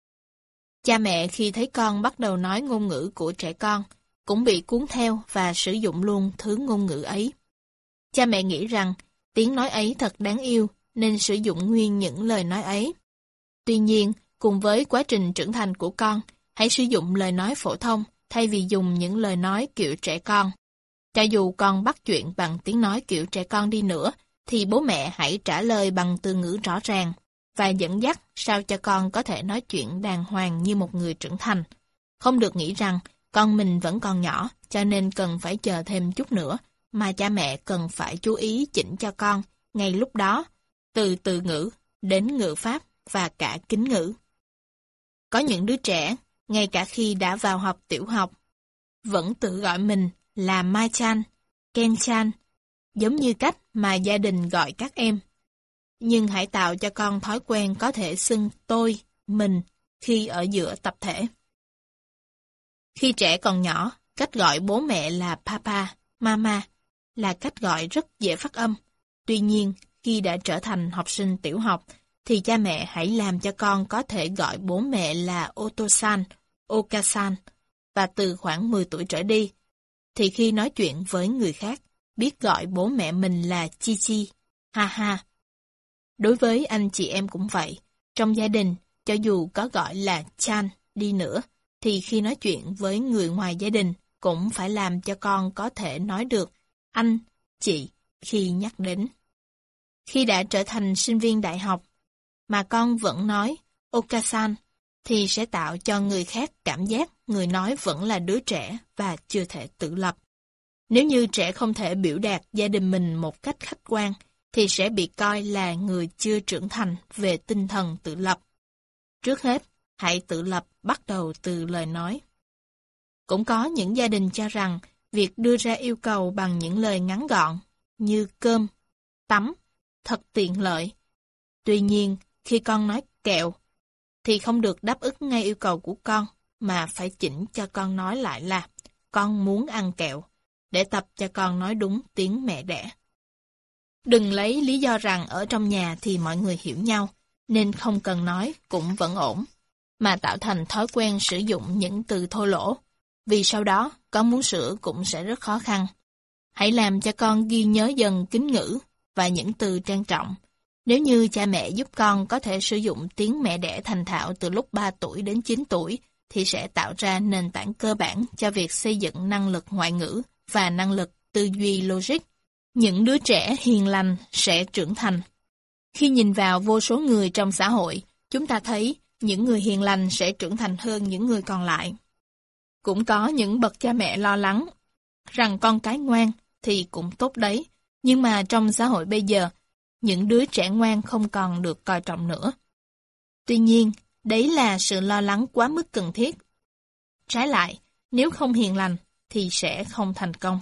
Cha mẹ khi thấy con bắt đầu nói ngôn ngữ của trẻ con, cũng bị cuốn theo và sử dụng luôn thứ ngôn ngữ ấy. Cha mẹ nghĩ rằng tiếng nói ấy thật đáng yêu nên sử dụng nguyên những lời nói ấy. Tuy nhiên, cùng với quá trình trưởng thành của con, hãy sử dụng lời nói phổ thông thay vì dùng những lời nói kiểu trẻ con. Cho dù con bắt chuyện bằng tiếng nói kiểu trẻ con đi nữa, thì bố mẹ hãy trả lời bằng từ ngữ rõ ràng và dẫn dắt sao cho con có thể nói chuyện đàng hoàng như một người trưởng thành. Không được nghĩ rằng con mình vẫn còn nhỏ cho nên cần phải chờ thêm chút nữa, mà cha mẹ cần phải chú ý chỉnh cho con ngay lúc đó, từ từ ngữ đến ngữ pháp và cả kính ngữ. Có những đứa trẻ, ngay cả khi đã vào học tiểu học, vẫn tự gọi mình là Mai-chan, Ken-chan, giống như cách mà gia đình gọi các em. Nhưng hãy tạo cho con thói quen có thể xưng tôi, mình khi ở giữa tập thể. Khi trẻ còn nhỏ, cách gọi bố mẹ là papa, mama là cách gọi rất dễ phát âm. Tuy nhiên, khi đã trở thành học sinh tiểu học, thì cha mẹ hãy làm cho con có thể gọi bố mẹ là Otosan, Okasan, và từ khoảng 10 tuổi trở đi, thì khi nói chuyện với người khác, biết gọi bố mẹ mình là Chichi, ha. Đối với anh chị em cũng vậy, trong gia đình, cho dù có gọi là Chan đi nữa, thì khi nói chuyện với người ngoài gia đình, cũng phải làm cho con có thể nói được anh, chị khi nhắc đến. Khi đã trở thành sinh viên đại học, mà con vẫn nói Okasan, thì sẽ tạo cho người khác cảm giác người nói vẫn là đứa trẻ và chưa thể tự lập. Nếu như trẻ không thể biểu đạt gia đình mình một cách khách quan, thì sẽ bị coi là người chưa trưởng thành về tinh thần tự lập. Trước hết, hãy tự lập bắt đầu từ lời nói. Cũng có những gia đình cho rằng việc đưa ra yêu cầu bằng những lời ngắn gọn như cơm, tắm, thật tiện lợi. Tuy nhiên, khi con nói kẹo, thì không được đáp ứng ngay yêu cầu của con, mà phải chỉnh cho con nói lại là con muốn ăn kẹo, để tập cho con nói đúng tiếng mẹ đẻ. Đừng lấy lý do rằng ở trong nhà thì mọi người hiểu nhau, nên không cần nói cũng vẫn ổn, mà tạo thành thói quen sử dụng những từ thô lỗ, vì sau đó con muốn sửa cũng sẽ rất khó khăn. Hãy làm cho con ghi nhớ dần kính ngữ và những từ trang trọng. Nếu như cha mẹ giúp con có thể sử dụng tiếng mẹ đẻ thành thạo từ lúc 3 tuổi đến 9 tuổi, thì sẽ tạo ra nền tảng cơ bản cho việc xây dựng năng lực ngoại ngữ và năng lực tư duy logic. Những đứa trẻ hiền lành sẽ trưởng thành. Khi nhìn vào vô số người trong xã hội, chúng ta thấy những người hiền lành sẽ trưởng thành hơn những người còn lại. Cũng có những bậc cha mẹ lo lắng rằng con cái ngoan thì cũng tốt đấy, nhưng mà trong xã hội bây giờ, những đứa trẻ ngoan không còn được coi trọng nữa. Tuy nhiên, Đấy là sự lo lắng quá mức cần thiết. Trái lại, nếu không hiền lành thì sẽ không thành công.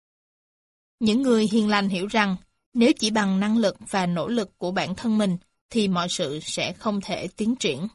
Những người hiền lành hiểu rằng nếu chỉ bằng năng lực và nỗ lực của bản thân mình thì mọi sự sẽ không thể tiến triển.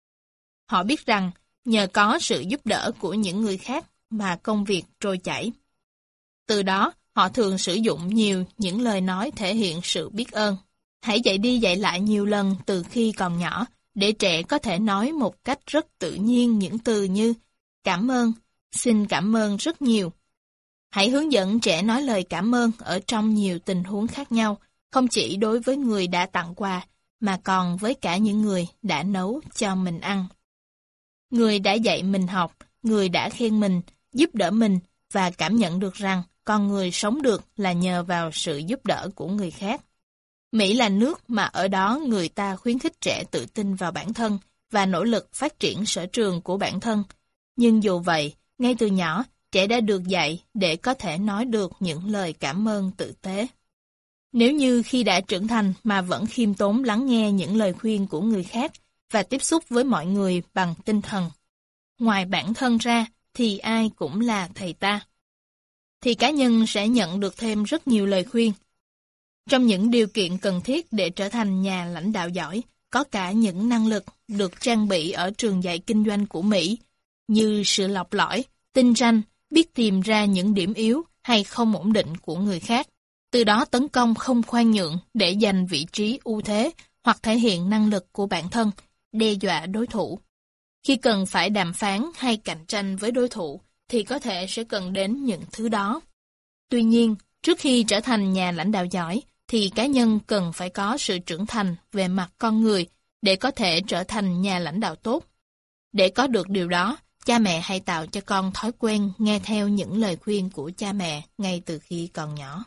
Họ biết rằng nhờ có sự giúp đỡ của những người khác mà công việc trôi chảy. Từ đó, họ thường sử dụng nhiều những lời nói thể hiện sự biết ơn. Hãy dạy đi dạy lại nhiều lần từ khi còn nhỏ, để trẻ có thể nói một cách rất tự nhiên những từ như cảm ơn, xin cảm ơn rất nhiều. Hãy hướng dẫn trẻ nói lời cảm ơn ở trong nhiều tình huống khác nhau, không chỉ đối với người đã tặng quà, mà còn với cả những người đã nấu cho mình ăn. Người đã dạy mình học, người đã khen mình, giúp đỡ mình và cảm nhận được rằng con người sống được là nhờ vào sự giúp đỡ của người khác. Mỹ là nước mà ở đó người ta khuyến khích trẻ tự tin vào bản thân và nỗ lực phát triển sở trường của bản thân. Nhưng dù vậy, ngay từ nhỏ, trẻ đã được dạy để có thể nói được những lời cảm ơn tử tế. Nếu như khi đã trưởng thành mà vẫn khiêm tốn lắng nghe những lời khuyên của người khác và tiếp xúc với mọi người bằng tinh thần, ngoài bản thân ra thì ai cũng là thầy ta, thì cá nhân sẽ nhận được thêm rất nhiều lời khuyên. Trong những điều kiện cần thiết để trở thành nhà lãnh đạo giỏi, có cả những năng lực được trang bị ở trường dạy kinh doanh của Mỹ, như sự lọc lõi, tinh ranh, biết tìm ra những điểm yếu hay không ổn định của người khác. Từ đó tấn công không khoan nhượng để giành vị trí ưu thế hoặc thể hiện năng lực của bản thân, đe dọa đối thủ. Khi cần phải đàm phán hay cạnh tranh với đối thủ, thì có thể sẽ cần đến những thứ đó. Tuy nhiên, trước khi trở thành nhà lãnh đạo giỏi, thì cá nhân cần phải có sự trưởng thành về mặt con người để có thể trở thành nhà lãnh đạo tốt. Để có được điều đó, cha mẹ hãy tạo cho con thói quen nghe theo những lời khuyên của cha mẹ ngay từ khi còn nhỏ.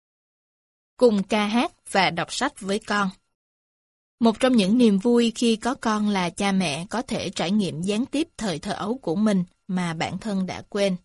Cùng ca hát và đọc sách với con. Một trong những niềm vui khi có con là cha mẹ có thể trải nghiệm gián tiếp thời thơ ấu của mình mà bản thân đã quên.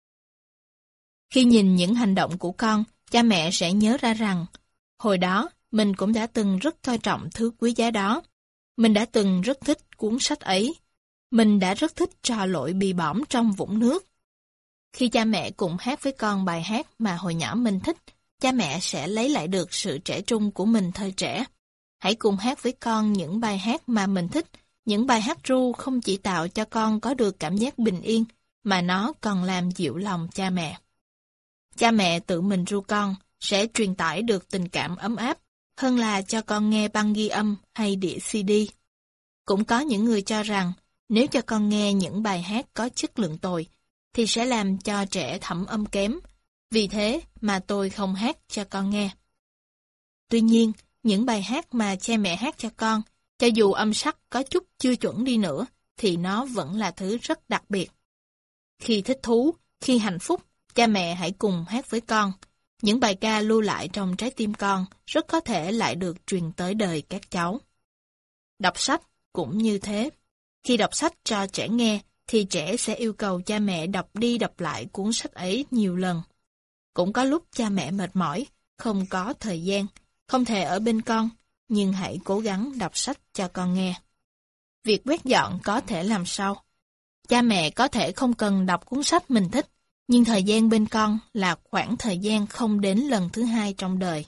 Khi nhìn những hành động của con, cha mẹ sẽ nhớ ra rằng, hồi đó mình cũng đã từng rất coi trọng thứ quý giá đó. Mình đã từng rất thích cuốn sách ấy. Mình đã rất thích trò lội bị bõm trong vũng nước. Khi cha mẹ cùng hát với con bài hát mà hồi nhỏ mình thích, cha mẹ sẽ lấy lại được sự trẻ trung của mình thời trẻ. Hãy cùng hát với con những bài hát mà mình thích. Những bài hát ru không chỉ tạo cho con có được cảm giác bình yên, mà nó còn làm dịu lòng cha mẹ. Cha mẹ tự mình ru con sẽ truyền tải được tình cảm ấm áp hơn là cho con nghe băng ghi âm hay đĩa CD. Cũng có những người cho rằng nếu cho con nghe những bài hát có chất lượng tồi thì sẽ làm cho trẻ thẩm âm kém. Vì thế mà tôi không hát cho con nghe. Tuy nhiên, những bài hát mà cha mẹ hát cho con, cho dù âm sắc có chút chưa chuẩn đi nữa, thì nó vẫn là thứ rất đặc biệt. Khi thích thú, khi hạnh phúc, cha mẹ hãy cùng hát với con. Những bài ca lưu lại trong trái tim con rất có thể lại được truyền tới đời các cháu. Đọc sách cũng như thế. Khi đọc sách cho trẻ nghe, thì trẻ sẽ yêu cầu cha mẹ đọc đi đọc lại cuốn sách ấy nhiều lần. Cũng có lúc cha mẹ mệt mỏi, không có thời gian, không thể ở bên con, nhưng hãy cố gắng đọc sách cho con nghe. Việc quét dọn có thể làm sau. Cha mẹ có thể không cần đọc cuốn sách mình thích, nhưng thời gian bên con là khoảng thời gian không đến lần thứ hai trong đời.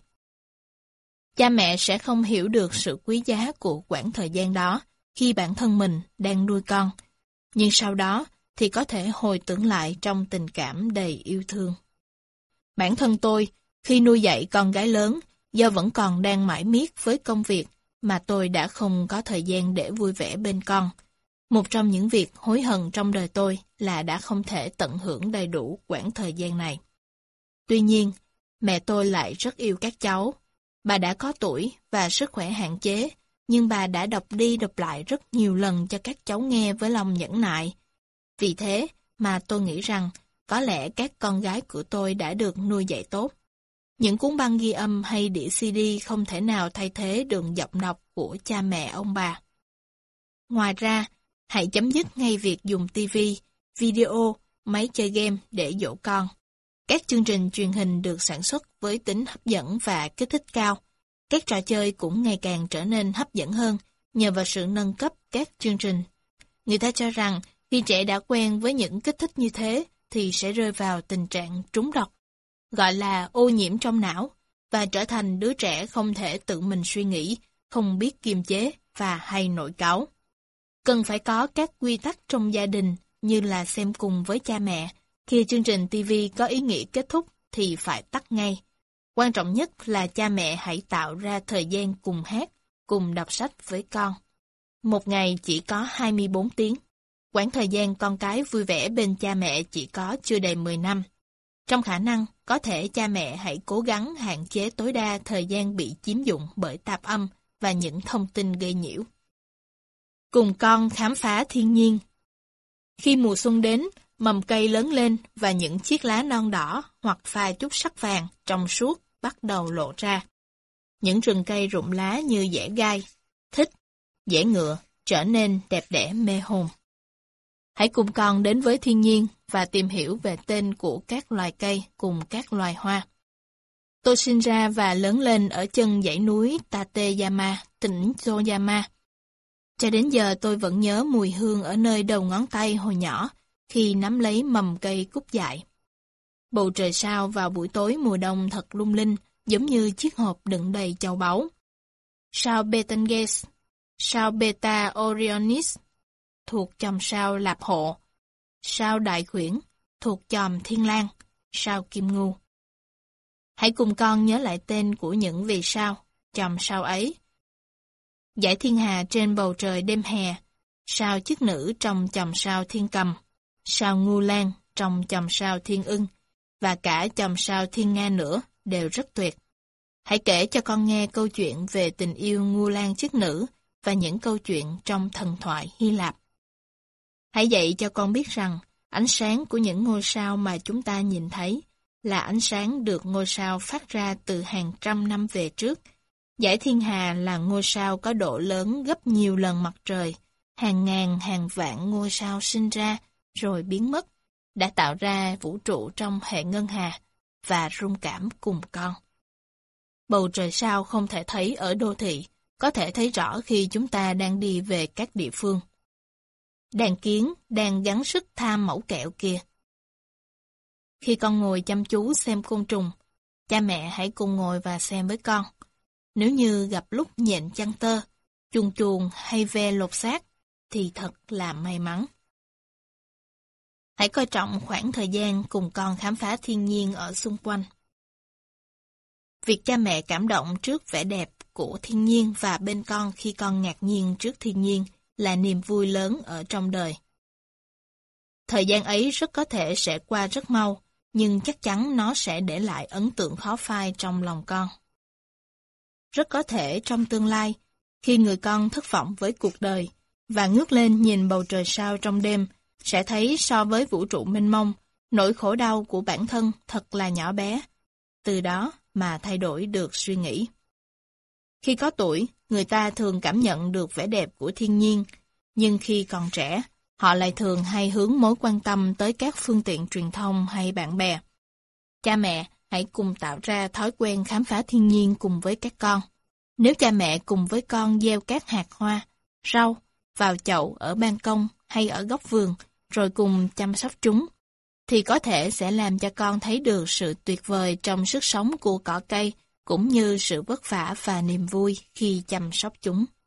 Cha mẹ sẽ không hiểu được sự quý giá của quãng thời gian đó khi bản thân mình đang nuôi con, nhưng sau đó thì có thể hồi tưởng lại trong tình cảm đầy yêu thương. Bản thân tôi, khi nuôi dạy con gái lớn, do vẫn còn đang mải miết với công việc mà tôi đã không có thời gian để vui vẻ bên con. Một trong những việc hối hận trong đời tôi là đã không thể tận hưởng đầy đủ quãng thời gian này. Tuy nhiên, mẹ tôi lại rất yêu các cháu. Bà đã có tuổi và sức khỏe hạn chế, nhưng bà đã đọc đi đọc lại rất nhiều lần cho các cháu nghe với lòng nhẫn nại. Vì thế mà tôi nghĩ rằng có lẽ các con gái của tôi đã được nuôi dạy tốt. Những cuốn băng ghi âm hay đĩa CD không thể nào thay thế được giọng đọc của cha mẹ ông bà. Ngoài ra, hãy chấm dứt ngay việc dùng TV, video, máy chơi game để dỗ con. Các chương trình truyền hình được sản xuất với tính hấp dẫn và kích thích cao. Các trò chơi cũng ngày càng trở nên hấp dẫn hơn nhờ vào sự nâng cấp các chương trình. Người ta cho rằng khi trẻ đã quen với những kích thích như thế thì sẽ rơi vào tình trạng trúng độc, gọi là ô nhiễm trong não, và trở thành đứa trẻ không thể tự mình suy nghĩ, không biết kiềm chế và hay nổi cáu. Cần phải có các quy tắc trong gia đình như là xem cùng với cha mẹ. Khi chương trình TV có ý nghĩa kết thúc thì phải tắt ngay. Quan trọng nhất là cha mẹ hãy tạo ra thời gian cùng hát, cùng đọc sách với con. Một ngày chỉ có 24 tiếng. Quãng thời gian con cái vui vẻ bên cha mẹ chỉ có chưa đầy 10 năm. Trong khả năng, có thể cha mẹ hãy cố gắng hạn chế tối đa thời gian bị chiếm dụng bởi tạp âm và những thông tin gây nhiễu. Cùng con khám phá thiên nhiên. Khi mùa xuân đến, mầm cây lớn lên và những chiếc lá non đỏ hoặc pha chút sắc vàng trong suốt bắt đầu lộ ra. Những rừng cây rụng lá như dẻ gai, thích, dẻ ngựa trở nên đẹp đẽ mê hồn. Hãy cùng con đến với thiên nhiên và tìm hiểu về tên của các loài cây cùng các loài hoa. Tôi sinh ra và lớn lên ở chân dãy núi Tateyama, tỉnh Toyama. Cho đến giờ tôi vẫn nhớ mùi hương ở nơi đầu ngón tay hồi nhỏ khi nắm lấy mầm cây cúc dại. Bầu trời sao vào buổi tối mùa đông thật lung linh, giống như chiếc hộp đựng đầy châu báu. Sao Betelgeuse, sao Beta Orionis, thuộc chòm sao Lạp Hộ, sao Đại Khuyển, thuộc chòm Thiên Lang, sao Kim Ngưu. Hãy cùng con nhớ lại tên của những vì sao, chòm sao ấy. Dải thiên hà trên bầu trời đêm hè, sao chức nữ trong chòm sao Thiên Cầm, sao Ngưu Lang trong chòm sao Thiên Ưng, và cả chòm sao Thiên Nga nữa đều rất tuyệt. Hãy kể cho con nghe câu chuyện về tình yêu Ngưu Lang chức nữ và những câu chuyện trong thần thoại Hy Lạp. Hãy dạy cho con biết rằng ánh sáng của những ngôi sao mà chúng ta nhìn thấy là ánh sáng được ngôi sao phát ra từ hàng trăm năm về trước. Dải thiên hà là ngôi sao có độ lớn gấp nhiều lần mặt trời, hàng ngàn hàng vạn ngôi sao sinh ra rồi biến mất, đã tạo ra vũ trụ trong hệ ngân hà và rung cảm cùng con. Bầu trời sao không thể thấy ở đô thị, có thể thấy rõ khi chúng ta đang đi về các địa phương. Đàn kiến đang gắng sức tham mẫu kẹo kia. Khi con ngồi chăm chú xem côn trùng, cha mẹ hãy cùng ngồi và xem với con. Nếu như gặp lúc nhện chăn tơ, chuồn chuồn hay ve lột xác, thì thật là may mắn. Hãy coi trọng khoảng thời gian cùng con khám phá thiên nhiên ở xung quanh. Việc cha mẹ cảm động trước vẻ đẹp của thiên nhiên và bên con khi con ngạc nhiên trước thiên nhiên là niềm vui lớn ở trong đời. Thời gian ấy rất có thể sẽ qua rất mau, nhưng chắc chắn nó sẽ để lại ấn tượng khó phai trong lòng con. Rất có thể trong tương lai, khi người con thất vọng với cuộc đời và ngước lên nhìn bầu trời sao trong đêm, sẽ thấy so với vũ trụ mênh mông, nỗi khổ đau của bản thân thật là nhỏ bé. Từ đó mà thay đổi được suy nghĩ. Khi có tuổi, người ta thường cảm nhận được vẻ đẹp của thiên nhiên, nhưng khi còn trẻ, họ lại thường hay hướng mối quan tâm tới các phương tiện truyền thông hay bạn bè. Cha mẹ hãy cùng tạo ra thói quen khám phá thiên nhiên cùng với các con. Nếu cha mẹ cùng với con gieo các hạt hoa, rau vào chậu ở ban công hay ở góc vườn, rồi cùng chăm sóc chúng, thì có thể sẽ làm cho con thấy được sự tuyệt vời trong sức sống của cỏ cây, cũng như sự vất vả và niềm vui khi chăm sóc chúng.